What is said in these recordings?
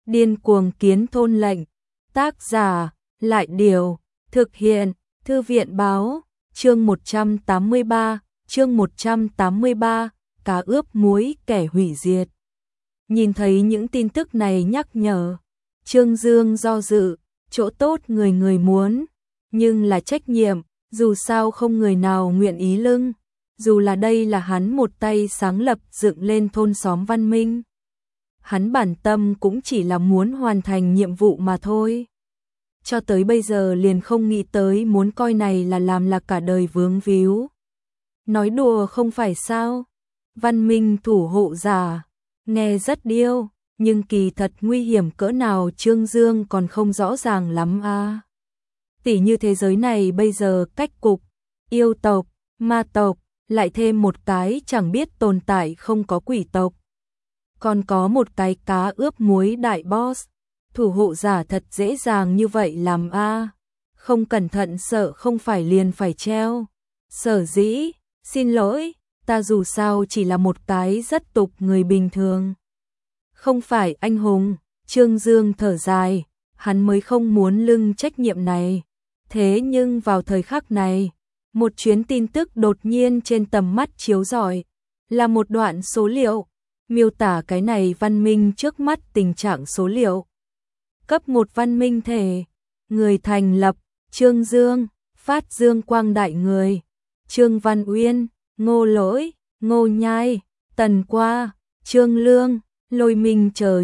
Điên cuồng kiến thôn lệnh. Tác giả, Lại Điều. Thực hiện, Thư viện báo. Chương 183, chương 183, cá ướp muối kẻ hủy diệt. Nhìn thấy những tin tức này nhắc nhở, Trương Dương do dự, chỗ tốt người người muốn, nhưng là trách nhiệm, dù sao không người nào nguyện ý lưng, dù là đây là hắn một tay sáng lập dựng lên thôn xóm văn minh. Hắn bản tâm cũng chỉ là muốn hoàn thành nhiệm vụ mà thôi. Cho tới bây giờ liền không nghĩ tới muốn coi này là làm là cả đời vướng víu. Nói đùa không phải sao? Văn minh thủ hộ giả, nghe rất điêu, nhưng kỳ thật nguy hiểm cỡ nào Trương Dương còn không rõ ràng lắm à. Tỉ như thế giới này bây giờ cách cục, yêu tộc, ma tộc, lại thêm một cái chẳng biết tồn tại không có quỷ tộc. Còn có một cái cá ướp muối đại boss, thủ hộ giả thật dễ dàng như vậy làm a? Không cẩn thận sợ không phải liền phải treo. Sở dĩ, xin lỗi, ta dù sao chỉ là một cái rất tục người bình thường. Không phải anh hùng, Trương Dương thở dài, hắn mới không muốn lưng trách nhiệm này. Thế nhưng vào thời khắc này, một chuyến tin tức đột nhiên trên tầm mắt chiếu rọi, là một đoạn số liệu, miêu tả cái này văn minh trước mắt tình trạng số liệu. Cấp 1 văn minh thể, người thành lập, Trương Dương, Phát Dương Quang Đại Người, Trương Văn Uyên, Ngô Lỗi, Ngô Nhai, Tần Qua, Trương Lương, Lôi Minh chờ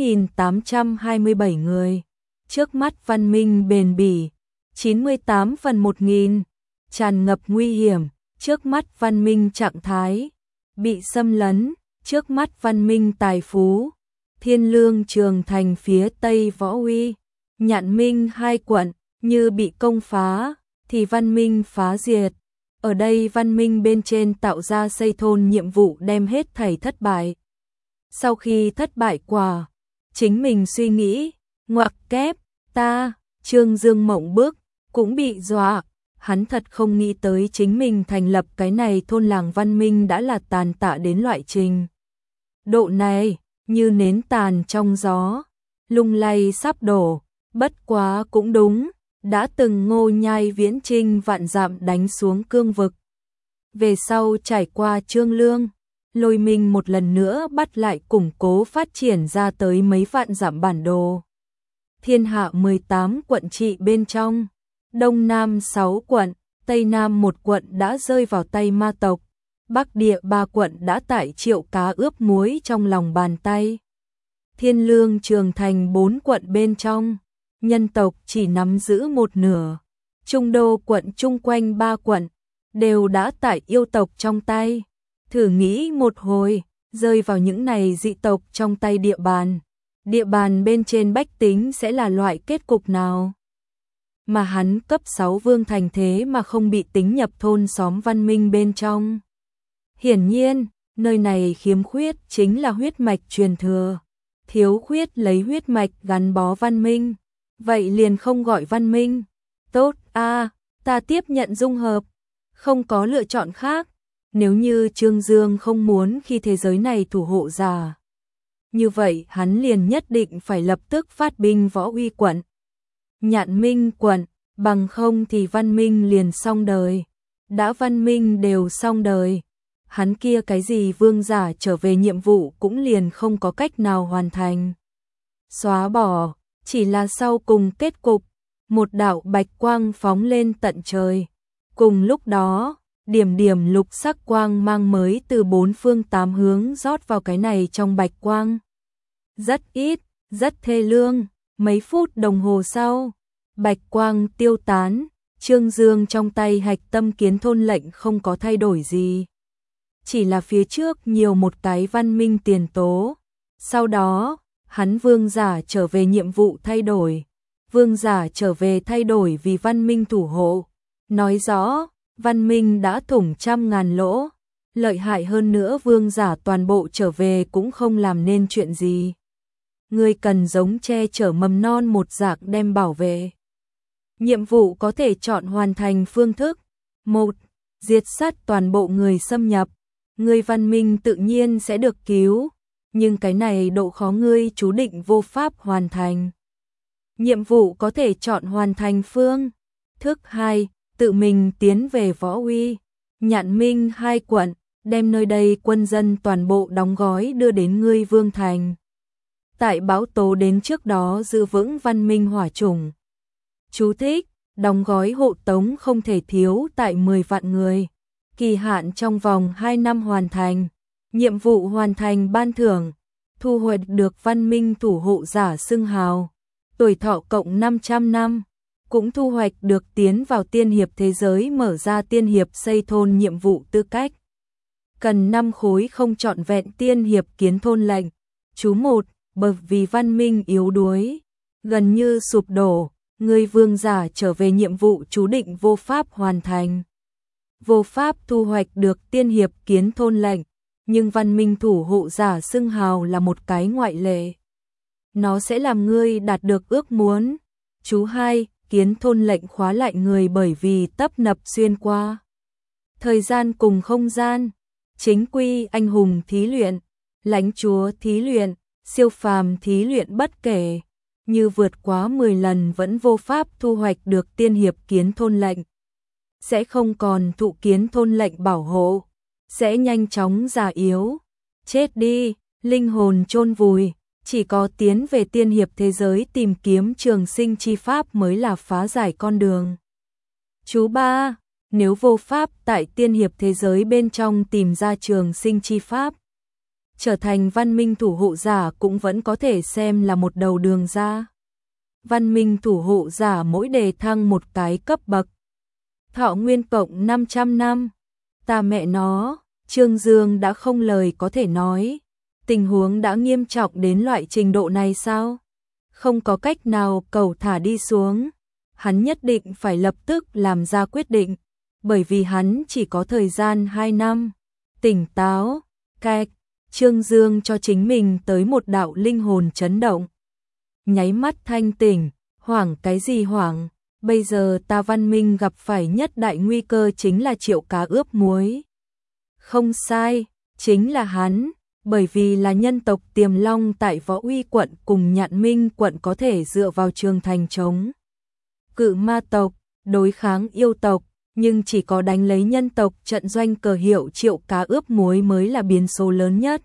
9.827 người. Trước mắt văn minh bền bỉ, 98 phần 1.000, tràn ngập nguy hiểm, trước mắt văn minh trạng thái, bị xâm lấn, trước mắt văn minh tài phú, Thiên Lương Trường Thành phía Tây Võ Uy, Nhạn Minh 2 quận, như bị công phá, thì văn minh phá diệt. Ở đây văn minh bên trên tạo ra xây thôn nhiệm vụ đem hết thảy thất bại. Sau khi thất bại quả, chính mình suy nghĩ, ngoặc kép, ta, Trương Dương mộng bức, cũng bị dọa. Hắn thật không nghĩ tới chính mình thành lập cái này thôn làng văn minh đã là tàn tạ đến loại trình độ này, như nến tàn trong gió, lung lay sắp đổ. Bất quá cũng đúng, đã từng Ngô Nhai viễn chinh vạn dặm đánh xuống cương vực. Về sau trải qua Trương Lương, Lôi Minh một lần nữa bắt lại củng cố phát triển ra tới mấy vạn dặm bản đồ. Thiên hạ 18 quận trị bên trong, Đông Nam 6 quận, Tây Nam 1 quận đã rơi vào tay ma tộc, Bắc địa 3 quận đã tại Triệu cá ướp muối trong lòng bàn tay. Thiên Lương Trường Thành 4 quận bên trong, nhân tộc chỉ nắm giữ một nửa. Trung Đô quận chung quanh 3 quận, đều đã tại yêu tộc trong tay. Thử nghĩ một hồi, rơi vào những này dị tộc trong tay địa bàn bên trên bách tính sẽ là loại kết cục nào? Mà hắn cấp 6 vương thành thế mà không bị tính nhập thôn xóm văn minh bên trong. Hiển nhiên, nơi này khiếm khuyết chính là huyết mạch truyền thừa. Thiếu khuyết lấy huyết mạch gắn bó văn minh. Vậy liền không gọi văn minh. Tốt a, ta tiếp nhận dung hợp. Không có lựa chọn khác. Nếu như Trương Dương không muốn khi thế giới này thủ hộ giả, như vậy hắn liền nhất định phải lập tức phát binh Võ Uy quận, Nhạn Minh quận, bằng không thì văn minh liền xong đời. Đã văn minh đều xong đời, hắn kia cái gì vương giả trở về nhiệm vụ cũng liền không có cách nào hoàn thành. Xóa bỏ, chỉ là sau cùng kết cục, một đạo bạch quang phóng lên tận trời. Cùng lúc đó, điểm điểm lục sắc quang mang mới từ 4 phương 8 hướng rót vào cái này trong bạch quang. Rất ít, rất thê lương, mấy phút đồng hồ sau, bạch quang tiêu tán, Trương Dương trong tay hạch tâm kiến thôn lệnh không có thay đổi gì. Chỉ là phía trước nhiều một cái văn minh tiền tố. Sau đó, hắn vương giả trở về nhiệm vụ thay đổi. Vương giả trở về thay đổi vì văn minh thủ hộ. Nói rõ, văn minh đã thủng 100.000 lỗ. Lợi hại hơn nữa vương giả toàn bộ trở về cũng không làm nên chuyện gì. Người cần giống che chở mầm non một dạng đem bảo vệ. Nhiệm vụ có thể chọn hoàn thành phương thức. 1. Diệt sát toàn bộ người xâm nhập. Người văn minh tự nhiên sẽ được cứu. nhưng cái này độ khó ngươi chú định vô pháp hoàn thành. Nhiệm vụ có thể chọn hoàn thành phương thức 2, tự mình tiến về Võ Uy, Nhạn Minh 2 quận, đem nơi đây quân dân toàn bộ đóng gói đưa đến ngươi Vương Thành. Tại bão tố đến trước đó giữ vững văn minh hỏa chủng. Chú thích, đóng gói hộ tống không thể thiếu tại 10 vạn người. Kỳ hạn trong vòng 2 năm hoàn thành. Nhiệm vụ hoàn thành ban thưởng. Thu hoạch được văn minh thủ hộ giả xưng hào. Tuổi thọ cộng 500 năm. Cũng thu hoạch được tiến vào tiên hiệp thế giới, mở ra tiên hiệp xây thôn nhiệm vụ tư cách. Cần 5 khối không trọn vẹn tiên hiệp kiến thôn lệnh. Chú 1, bởi vì văn minh yếu đuối, gần như sụp đổ, người vương giả trở về nhiệm vụ chú định vô pháp hoàn thành. Vô pháp thu hoạch được tiên hiệp kiến thôn lệnh, nhưng văn minh thủ hộ giả xưng hào là một cái ngoại lệ. Nó sẽ làm ngươi đạt được ước muốn. Chú 2, kiến thôn lệnh khóa lại người bởi vì tấp nập xuyên qua thời gian cùng không gian. Chính quy anh hùng thí luyện, lãnh chúa thí luyện, siêu phàm thí luyện bất kể, như vượt quá 10 lần vẫn vô pháp thu hoạch được tiên hiệp kiến thôn lệnh. Sẽ không còn thụ kiến thôn lệnh bảo hộ, sẽ nhanh chóng già yếu, chết đi, linh hồn chôn vùi, chỉ có tiến về tiên hiệp thế giới tìm kiếm trường sinh chi pháp mới là phá giải con đường. Chú 3, nếu vô pháp tại tiên hiệp thế giới bên trong tìm ra trường sinh chi pháp, trở thành văn minh thủ hộ giả cũng vẫn có thể xem là một đầu đường ra. Văn minh thủ hộ giả mỗi đề thăng một cái cấp bậc. Thọ nguyên cộng 500 năm. Ta mẹ nó, Trương Dương đã không lời có thể nói. Tình huống đã nghiêm trọng đến loại trình độ này sao? Không có cách nào cầu thả đi xuống. Hắn nhất định phải lập tức làm ra quyết định, bởi vì hắn chỉ có thời gian 2 năm. Tỉnh táo, cạch. Trương Dương cho chính mình tới một đạo linh hồn chấn động. Nháy mắt thanh tỉnh, hoảng cái gì hoảng, bây giờ ta văn minh gặp phải nhất đại nguy cơ chính là Triệu Cá ướp muối. Không sai, chính là hắn, bởi vì là nhân tộc Tiềm Long tại Võ Uy quận cùng Nhạn Minh quận có thể dựa vào Trường Thành chống cự ma tộc, đối kháng yêu tộc, nhưng chỉ có đánh lấy nhân tộc trận doanh cờ hiệu Triệu Cá ướp muối mới là biến số lớn nhất.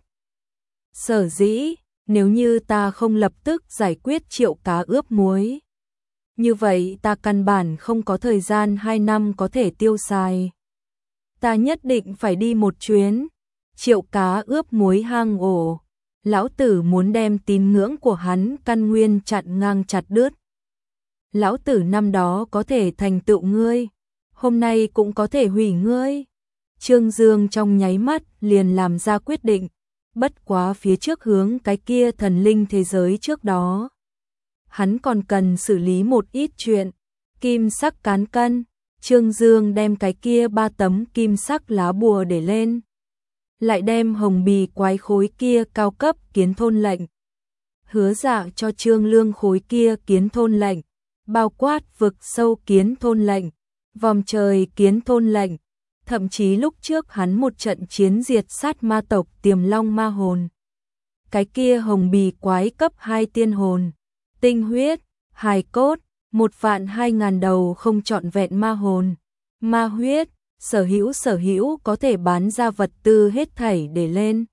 Sở dĩ, nếu như ta không lập tức giải quyết Triệu Cá ướp muối, như vậy ta căn bản không có thời gian 2 năm có thể tiêu xài. Ta nhất định phải đi một chuyến. Triệu Cá ướp muối hang ổ, lão tử muốn đem tín ngưỡng của hắn căn nguyên chặn ngang chặt đứt. Lão tử năm đó có thể thành tựu ngươi, hôm nay cũng có thể hủy ngươi. Trương Dương trong nháy mắt liền làm ra quyết định, bất quá phía trước hướng cái kia thần linh thế giới trước đó. Hắn còn cần xử lý một ít chuyện. Kim sắc cán cân, Trương Dương đem cái kia 3 tấm kim sắc lá bùa để lên. Lại đem hồng bì quái khối kia cao cấp kiến thôn lệnh. Hứa Dạ cho Trương Lương khối kia kiến thôn lệnh, bao quát vực sâu kiến thôn lệnh, vòm trời kiến thôn lệnh. Thậm chí lúc trước hắn một trận chiến diệt sát ma tộc Tiềm Long ma hồn. Cái kia hồng bì quái cấp 2 tiên hồn, tinh huyết, hài cốt, 1.200.000 đầu không trọn vẹn ma hồn, ma huyết, sở hữu có thể bán ra vật tư hết thảy để lên.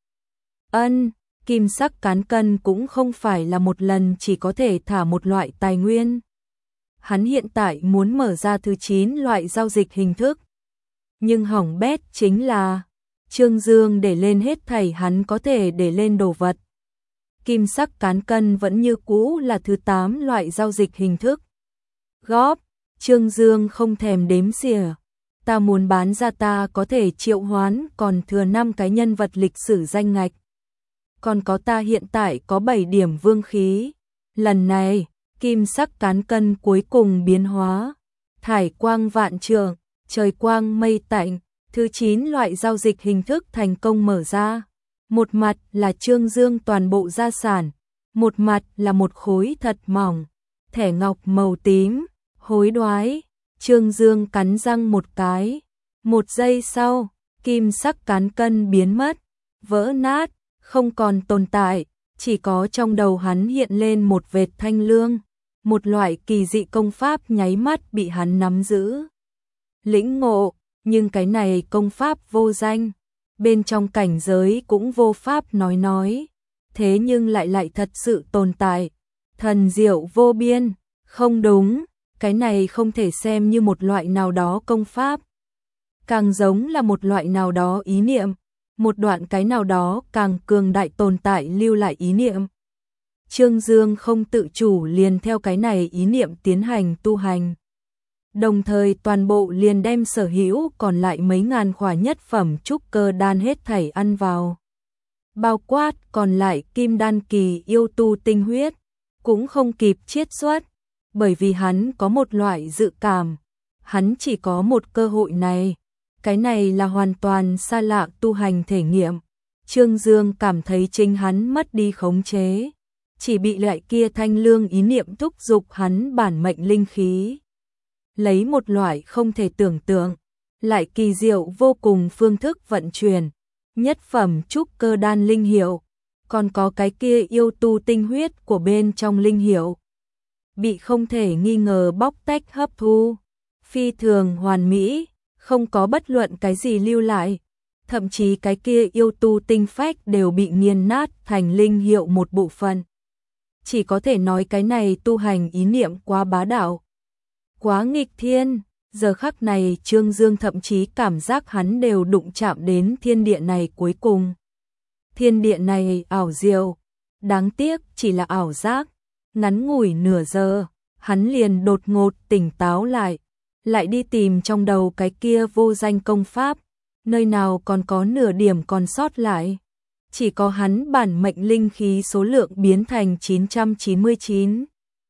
Kim sắc cán cân cũng không phải là một lần chỉ có thể thả một loại tài nguyên. Hắn hiện tại muốn mở ra thứ 9 loại giao dịch hình thức. Nhưng hỏng bét chính là Trương Dương để lên hết thảy hắn có thể để lên đồ vật. Kim sắc cán cân vẫn như cũ là thứ 8 loại giao dịch hình thức. Góp, Trương Dương không thèm đếm xỉa. Ta muốn bán ra ta có thể triệu hoán còn thừa 5 cái nhân vật lịch sử danh ngạch. Còn có ta hiện tại có 7 điểm vương khí. Lần này, kim sắc cán cân cuối cùng biến hóa. Thải quang vạn trượng, trời quang mây tạnh, thứ 9 loại giao dịch hình thức thành công mở ra. Một mặt là Trương Dương toàn bộ gia sản, một mặt là một khối thật mỏng, thẻ ngọc màu tím, hối đoái. Trương Dương cắn răng một cái. 1 giây sau, kim sắc cán cân biến mất, vỡ nát, không còn tồn tại, chỉ có trong đầu hắn hiện lên một vệt thanh lương, một loại kỳ dị công pháp nháy mắt bị hắn nắm giữ. Lĩnh ngộ, nhưng cái này công pháp vô danh, bên trong cảnh giới cũng vô pháp nói, thế nhưng lại thật sự tồn tại, thần diệu vô biên, không đúng, cái này không thể xem như một loại nào đó công pháp, càng giống là một loại nào đó ý niệm, một đoạn cái nào đó càng cường đại tồn tại lưu lại ý niệm. Trương Dương không tự chủ liền theo cái này ý niệm tiến hành tu hành. Đồng thời toàn bộ liền đem sở hữu còn lại mấy ngàn khỏa nhất phẩm trúc cơ đan hết thảy ăn vào. Bao quát còn lại kim đan kỳ yêu tu tinh huyết, cũng không kịp chiết xuất, bởi vì hắn có một loại dự cảm, hắn chỉ có một cơ hội này. Cái này là hoàn toàn xa lạ tu hành thể nghiệm. Trương Dương cảm thấy chính hắn mất đi khống chế, chỉ bị lại kia thanh lương ý niệm thúc giục hắn bản mệnh linh khí. Lấy một loại không thể tưởng tượng, lại kỳ diệu vô cùng phương thức vận chuyển, nhất phẩm trúc cơ đan linh hiệu, còn có cái kia yêu tu tinh huyết của bên trong linh hiệu. Bị không thể nghi ngờ bóc tách hấp thu, phi thường hoàn mỹ, không có bất luận cái gì lưu lại, thậm chí cái kia yêu tu tinh phách đều bị nghiền nát thành linh hiệu một bộ phận. Chỉ có thể nói cái này tu hành ý niệm quá bá đạo, quá nghịch thiên, giờ khắc này Trương Dương thậm chí cảm giác hắn đều đụng chạm đến thiên địa này cuối cùng. Thiên địa này ảo diệu, đáng tiếc chỉ là ảo giác, ngắn ngủi nửa giờ, hắn liền đột ngột tỉnh táo lại đi tìm trong đầu cái kia vô danh công pháp, nơi nào còn có nửa điểm còn sót lại. Chỉ có hắn bản mệnh linh khí số lượng biến thành 999.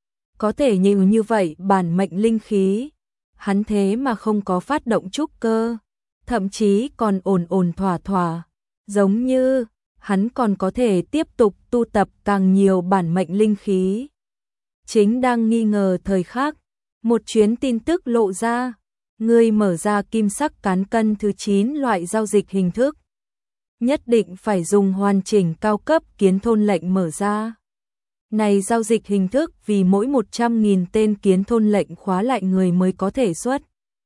Có thể nhiều như vậy bản mệnh linh khí, hắn thế mà không có phát động trúc cơ, thậm chí còn ổn thỏa, giống như hắn còn có thể tiếp tục tu tập càng nhiều bản mệnh linh khí. Chính đang nghi ngờ thời khắc, một chuyến tin tức lộ ra, ngươi mở ra kim sắc cán cân thứ 9 loại giao dịch hình thức. Nhất định phải dùng hoàn chỉnh cao cấp kiến thôn lệnh mở ra. Này giao dịch hình thức vì mỗi 100.000 tên kiến thôn lệnh khóa lại người mới có thể xuất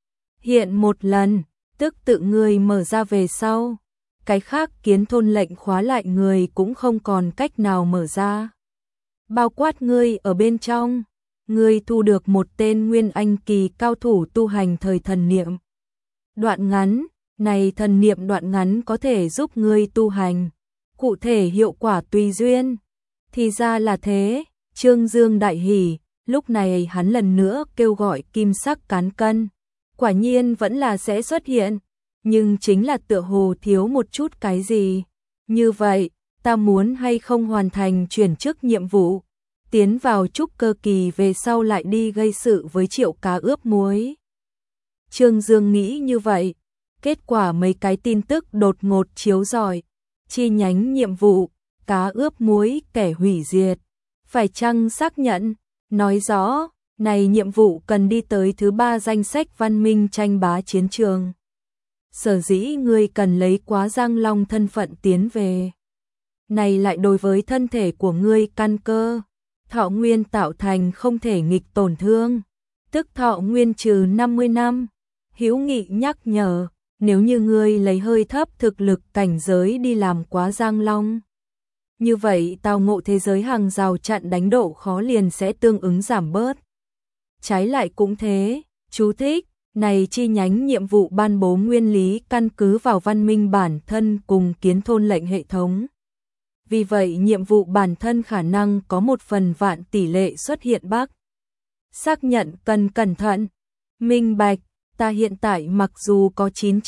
hiện một lần, tức tự người mở ra về sau. Cái khác kiến thôn lệnh khóa lại người cũng không còn cách nào mở ra. Bao quát ngươi ở bên trong, ngươi thu được một tên nguyên anh kỳ cao thủ tu hành thời thần niệm. Đoạn ngắn, này thần niệm đoạn ngắn có thể giúp ngươi tu hành, cụ thể hiệu quả tùy duyên. Thì ra là thế, Trương Dương đại hỉ, lúc này hắn lần nữa kêu gọi kim sắc cán cân. Quả nhiên vẫn là sẽ xuất hiện, nhưng chính là tựa hồ thiếu một chút cái gì. Như vậy, ta muốn hay không hoàn thành chuyển chức nhiệm vụ, tiến vào trúc cơ kỳ về sau lại đi gây sự với Triệu Cá ướp muối. Trương Dương nghĩ như vậy, kết quả mấy cái tin tức đột ngột chiếu rọi, chi nhánh nhiệm vụ, cá ướp muối kẻ hủy diệt, phải chăng xác nhận, nói rõ, này nhiệm vụ cần đi tới thứ 3 danh sách văn minh tranh bá chiến trường. Sở dĩ ngươi cần lấy quá Giang Long thân phận tiến về. Này lại đối với thân thể của ngươi căn cơ, thọ nguyên tạo thành không thể nghịch tổn thương, tức thọ nguyên trừ 50 năm. Hữu Nghị nhắc nhở, nếu như ngươi lấy hơi thấp thực lực cảnh giới đi làm quá Giang Long, như vậy tao ngộ thế giới hàng rào chặn đánh độ khó liền sẽ tương ứng giảm bớt. Trái lại cũng thế, chú thích, này chi nhánh nhiệm vụ ban bố nguyên lý căn cứ vào văn minh bản thân cùng kiến thôn lệnh hệ thống. Vì vậy nhiệm vụ bản thân khả năng có 1/1000 tỷ lệ xuất hiện bug. Xác nhận cần cẩn thận, minh bạch, ta hiện tại mặc dù có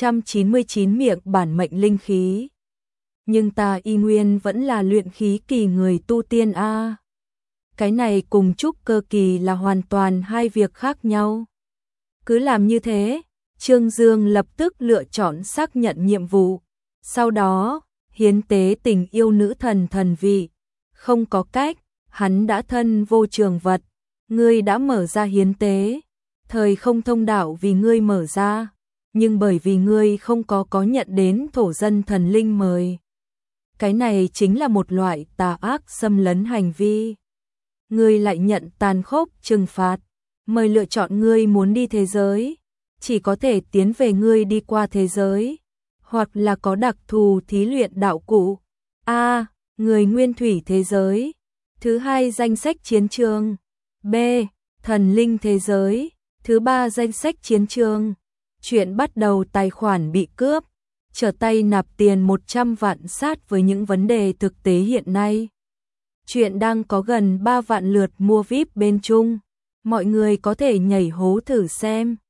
999 miệng bản mệnh linh khí, nhưng ta y nguyên vẫn là luyện khí kỳ người tu tiên a. Cái này cùng trúc cơ kỳ là hoàn toàn hai việc khác nhau. Cứ làm như thế, Trương Dương lập tức lựa chọn xác nhận nhiệm vụ. Sau đó, hiến tế tình yêu nữ thần thần vị. Không có cách, hắn đã thân vô trường vật. Ngươi đã mở ra hiến tế. Thời không thông đạo vì ngươi mở ra. Nhưng bởi vì ngươi không có nhận đến thổ dân thần linh mời. cái này chính là một loại tà ác xâm lấn hành vi. Ngươi lại nhận tàn khốc trừng phạt, mời lựa chọn ngươi muốn đi thế giới, chỉ có thể tiến về ngươi đi qua thế giới, hoặc là có đặc thù thí luyện đạo cụ. A. Người nguyên thủy thế giới. Thứ hai danh sách chiến trường. B. Thần linh thế giới. Thứ ba danh sách chiến trường. Chuyện bắt đầu tài khoản bị cướp, trở tay nạp tiền 100 vạn sát với những vấn đề thực tế hiện nay. Chuyện đang có gần 3 vạn lượt mua VIP bên Trung. Mọi người có thể nhảy hố thử xem.